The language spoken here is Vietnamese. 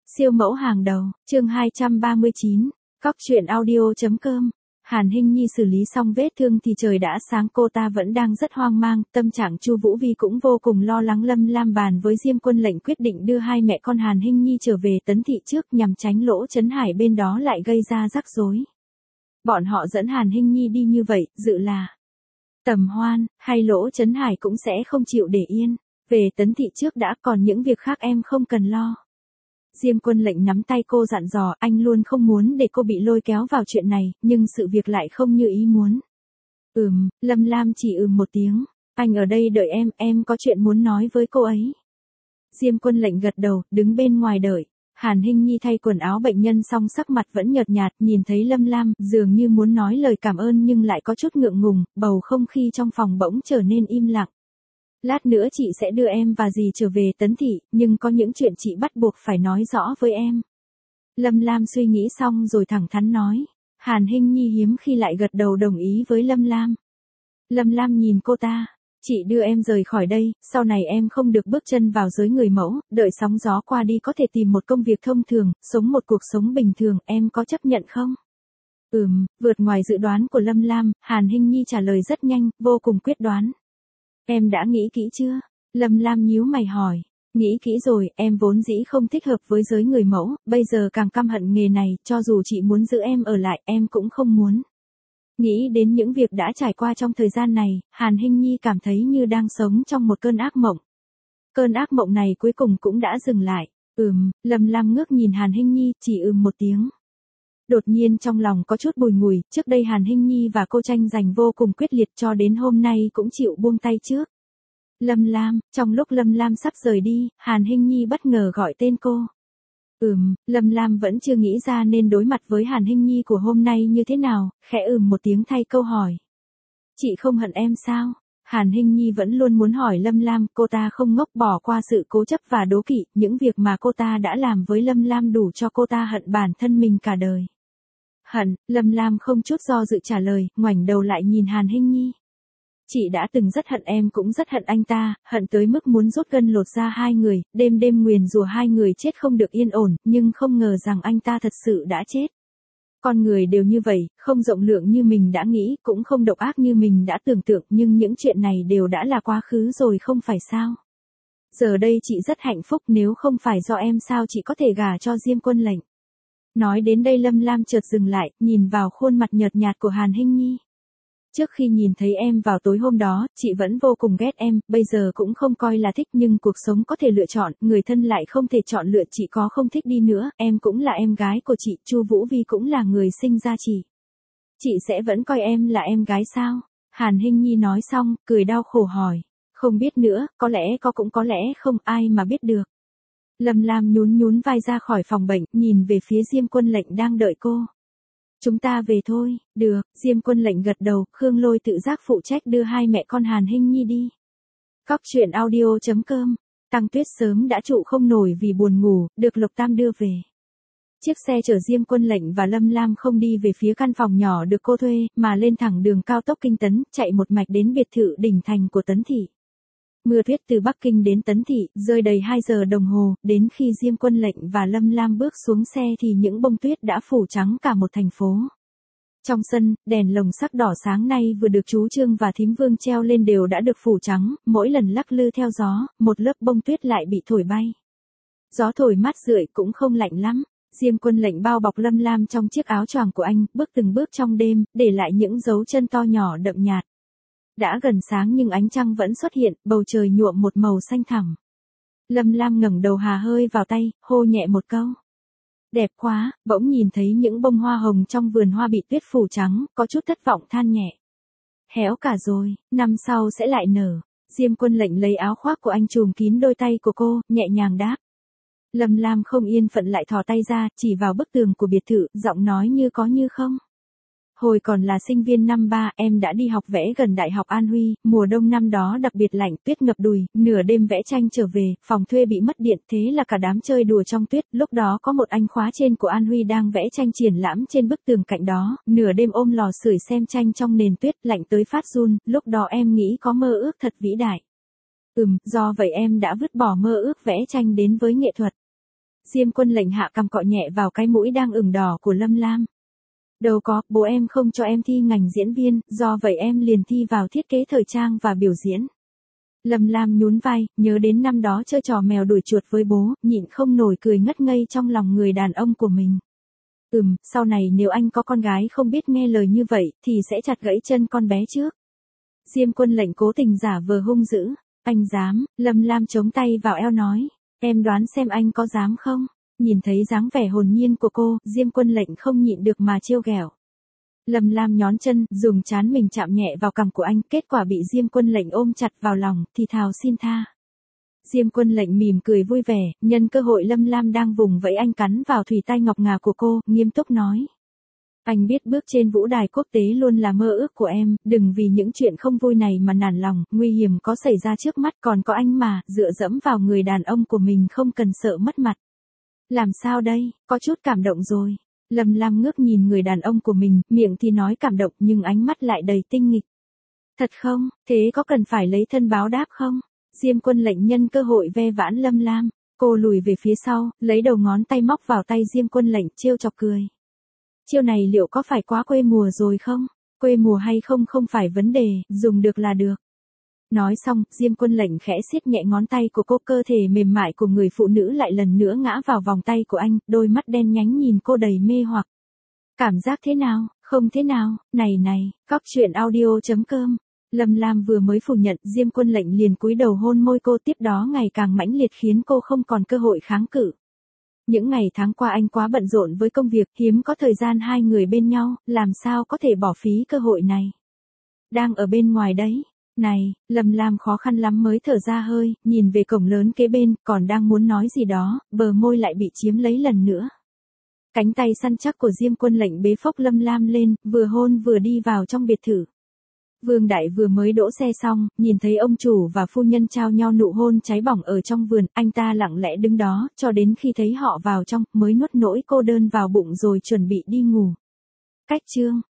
Siêu mẫu hàng đầu, chương 239, Cóc truyện audio.com. Hàn Hinh Nhi xử lý xong vết thương thì trời đã sáng, cô ta vẫn đang rất hoang mang, tâm trạng Chu Vũ Vi cũng vô cùng lo lắng. Lâm Lam bàn với Diêm Quân Lệnh quyết định đưa hai mẹ con Hàn Hinh Nhi trở về Tấn Thị trước nhằm tránh Lỗ Chấn Hải bên đó lại gây ra rắc rối. Bọn họ dẫn Hàn Hinh Nhi đi như vậy, dự là tầm hoan, hay Lỗ Chấn Hải cũng sẽ không chịu để yên. Về Tấn Thị trước đã, còn những việc khác em không cần lo. Diêm Quân Lệnh nắm tay cô dặn dò, anh luôn không muốn để cô bị lôi kéo vào chuyện này, nhưng sự việc lại không như ý muốn. Lâm Lam chỉ một tiếng, anh ở đây đợi em có chuyện muốn nói với cô ấy. Diêm Quân Lệnh gật đầu, đứng bên ngoài đợi. Hàn Hinh Nhi thay quần áo bệnh nhân xong sắc mặt vẫn nhợt nhạt, nhìn thấy Lâm Lam, dường như muốn nói lời cảm ơn nhưng lại có chút ngượng ngùng, bầu không khí trong phòng bỗng trở nên im lặng. Lát nữa chị sẽ đưa em và dì trở về Tấn Thị, nhưng có những chuyện chị bắt buộc phải nói rõ với em. Lâm Lam suy nghĩ xong rồi thẳng thắn nói. Hàn Hinh Nhi hiếm khi lại gật đầu đồng ý với Lâm Lam. Lâm Lam nhìn cô ta. Chị đưa em rời khỏi đây, sau này em không được bước chân vào giới người mẫu, đợi sóng gió qua đi có thể tìm một công việc thông thường, sống một cuộc sống bình thường, em có chấp nhận không? Vượt ngoài dự đoán của Lâm Lam, Hàn Hinh Nhi trả lời rất nhanh, vô cùng quyết đoán. Em đã nghĩ kỹ chưa? Lâm Lam nhíu mày hỏi. Nghĩ kỹ rồi, em vốn dĩ không thích hợp với giới người mẫu, bây giờ càng căm hận nghề này, cho dù chị muốn giữ em ở lại, em cũng không muốn. Nghĩ đến những việc đã trải qua trong thời gian này, Hàn Hinh Nhi cảm thấy như đang sống trong một cơn ác mộng. Cơn ác mộng này cuối cùng cũng đã dừng lại. Lâm Lam ngước nhìn Hàn Hinh Nhi, chỉ một tiếng. Đột nhiên trong lòng có chút bùi ngùi, trước đây Hàn Hinh Nhi và cô tranh giành vô cùng quyết liệt cho đến hôm nay cũng chịu buông tay trước. Lâm Lam, trong lúc Lâm Lam sắp rời đi, Hàn Hinh Nhi bất ngờ gọi tên cô. Lâm Lam vẫn chưa nghĩ ra nên đối mặt với Hàn Hinh Nhi của hôm nay như thế nào, khẽ một tiếng thay câu hỏi. Chị không hận em sao? Hàn Hinh Nhi vẫn luôn muốn hỏi Lâm Lam, cô ta không ngốc bỏ qua sự cố chấp và đố kỵ, những việc mà cô ta đã làm với Lâm Lam đủ cho cô ta hận bản thân mình cả đời. Hận, Lâm Lam không chút do dự trả lời, ngoảnh đầu lại nhìn Hàn Hinh Nhi. Chị đã từng rất hận em cũng rất hận anh ta, hận tới mức muốn rút gân lột da hai người, đêm đêm nguyền rủa hai người chết không được yên ổn, nhưng không ngờ rằng anh ta thật sự đã chết. Con người đều như vậy, không rộng lượng như mình đã nghĩ, cũng không độc ác như mình đã tưởng tượng, nhưng những chuyện này đều đã là quá khứ rồi không phải sao. Giờ đây chị rất hạnh phúc, nếu không phải do em sao chị có thể gả cho Diêm Quân Lệnh. Nói đến đây Lâm Lam chợt dừng lại, nhìn vào khuôn mặt nhợt nhạt của Hàn Hinh Nhi. Trước khi nhìn thấy em vào tối hôm đó, chị vẫn vô cùng ghét em, bây giờ cũng không coi là thích, nhưng cuộc sống có thể lựa chọn, người thân lại không thể chọn lựa, chị có không thích đi nữa, em cũng là em gái của chị, Chu Vũ Vi cũng là người sinh ra chị. Chị sẽ vẫn coi em là em gái sao? Hàn Hinh Nhi nói xong, cười đau khổ hỏi. Không biết nữa, có lẽ có cũng có lẽ không, ai mà biết được. Lâm Lam nhún vai ra khỏi phòng bệnh, nhìn về phía Diêm Quân Lệnh đang đợi cô. Chúng ta về thôi, được, Diêm Quân Lệnh gật đầu, Khương Lôi tự giác phụ trách đưa hai mẹ con Hàn Hinh Nhi đi. Cóc truyện audio.com, Tăng Tuyết sớm đã trụ không nổi vì buồn ngủ, được Lộc Tam đưa về. Chiếc xe chở Diêm Quân Lệnh và Lâm Lam không đi về phía căn phòng nhỏ được cô thuê, mà lên thẳng đường cao tốc Kinh Tấn, chạy một mạch đến biệt thự đỉnh thành của Tấn Thị. Mưa tuyết từ Bắc Kinh đến Tấn Thị, rơi đầy 2 giờ đồng hồ, đến khi Diêm Quân Lệnh và Lâm Lam bước xuống xe thì những bông tuyết đã phủ trắng cả một thành phố. Trong sân, đèn lồng sắc đỏ sáng nay vừa được chú Trương và Thím Vương treo lên đều đã được phủ trắng, mỗi lần lắc lư theo gió, một lớp bông tuyết lại bị thổi bay. Gió thổi mát rượi cũng không lạnh lắm. Diêm Quân Lệnh bao bọc Lâm Lam trong chiếc áo choàng của anh, bước từng bước trong đêm, để lại những dấu chân to nhỏ đậm nhạt. Đã gần sáng nhưng ánh trăng vẫn xuất hiện, bầu trời nhuộm một màu xanh thẳm. Lâm Lam ngẩng đầu hà hơi vào tay, hô nhẹ một câu. Đẹp quá, bỗng nhìn thấy những bông hoa hồng trong vườn hoa bị tuyết phủ trắng, có chút thất vọng than nhẹ. Héo cả rồi, năm sau sẽ lại nở. Diêm Quân Lệnh lấy áo khoác của anh trùm kín đôi tay của cô, nhẹ nhàng đáp. Lâm Lam không yên phận lại thò tay ra, chỉ vào bức tường của biệt thự, giọng nói như có như không. Hồi còn là sinh viên năm 3, em đã đi học vẽ gần Đại học An Huy, mùa đông năm đó đặc biệt lạnh, tuyết ngập đùi, nửa đêm vẽ tranh trở về, phòng thuê bị mất điện, thế là cả đám chơi đùa trong tuyết, lúc đó có một anh khóa trên của An Huy đang vẽ tranh triển lãm trên bức tường cạnh đó, nửa đêm ôm lò sưởi xem tranh trong nền tuyết, lạnh tới phát run, lúc đó em nghĩ có mơ ước thật vĩ đại. Do vậy em đã vứt bỏ mơ ước vẽ tranh đến với nghệ thuật. Diêm Quân Lệnh hạ cằm cọ nhẹ vào cái mũi đang ửng đỏ của Lâm Lam. Đâu có, bố em không cho em thi ngành diễn viên, do vậy em liền thi vào thiết kế thời trang và biểu diễn. Lâm Lam nhún vai, nhớ đến năm đó chơi trò mèo đuổi chuột với bố, nhịn không nổi cười ngất ngây trong lòng người đàn ông của mình. Sau này nếu anh có con gái không biết nghe lời như vậy, thì sẽ chặt gãy chân con bé trước. Diêm Quân Lệnh cố tình giả vờ hung dữ. Anh dám, Lâm Lam chống tay vào eo nói. Em đoán xem anh có dám không? Nhìn thấy dáng vẻ hồn nhiên của cô, Diêm Quân Lệnh không nhịn được mà trêu ghẹo. Lâm Lam nhón chân, dùng trán mình chạm nhẹ vào cằm của anh, kết quả bị Diêm Quân Lệnh ôm chặt vào lòng, thì thào xin tha. Diêm Quân Lệnh mỉm cười vui vẻ, nhân cơ hội Lâm Lam đang vùng vẫy anh cắn vào thùy tai ngọc ngà của cô, nghiêm túc nói. Anh biết bước trên vũ đài quốc tế luôn là mơ ước của em, đừng vì những chuyện không vui này mà nản lòng, nguy hiểm có xảy ra trước mắt còn có anh mà, dựa dẫm vào người đàn ông của mình không cần sợ mất mặt. Làm sao đây, có chút cảm động rồi. Lâm Lam ngước nhìn người đàn ông của mình, miệng thì nói cảm động nhưng ánh mắt lại đầy tinh nghịch. Thật không, thế có cần phải lấy thân báo đáp không? Diêm Quân Lệnh nhân cơ hội ve vãn Lâm Lam, cô lùi về phía sau, lấy đầu ngón tay móc vào tay Diêm Quân Lệnh trêu chọc cười. Chiêu này liệu có phải quá quê mùa rồi không? Quê mùa hay không không phải vấn đề, dùng được là được. Nói xong, Diêm Quân Lệnh khẽ siết nhẹ ngón tay của cô, cơ thể mềm mại của người phụ nữ lại lần nữa ngã vào vòng tay của anh, đôi mắt đen nhánh nhìn cô đầy mê hoặc. Cảm giác thế nào? Không thế nào, này, cóc.audio.com. Lâm Lam vừa mới phủ nhận, Diêm Quân Lệnh liền cúi đầu hôn môi cô, tiếp đó ngày càng mãnh liệt khiến cô không còn cơ hội kháng cự. Những ngày tháng qua anh quá bận rộn với công việc, hiếm có thời gian hai người bên nhau, làm sao có thể bỏ phí cơ hội này. Đang ở bên ngoài đấy. Này, Lâm Lam khó khăn lắm mới thở ra hơi, nhìn về cổng lớn kế bên, còn đang muốn nói gì đó, bờ môi lại bị chiếm lấy lần nữa. Cánh tay săn chắc của Diêm Quân Lệnh bế phốc Lâm Lam lên, vừa hôn vừa đi vào trong biệt thự. Vương Đại vừa mới đỗ xe xong, nhìn thấy ông chủ và phu nhân trao nhau nụ hôn cháy bỏng ở trong vườn, anh ta lặng lẽ đứng đó, cho đến khi thấy họ vào trong, mới nuốt nỗi cô đơn vào bụng rồi chuẩn bị đi ngủ. Cách chương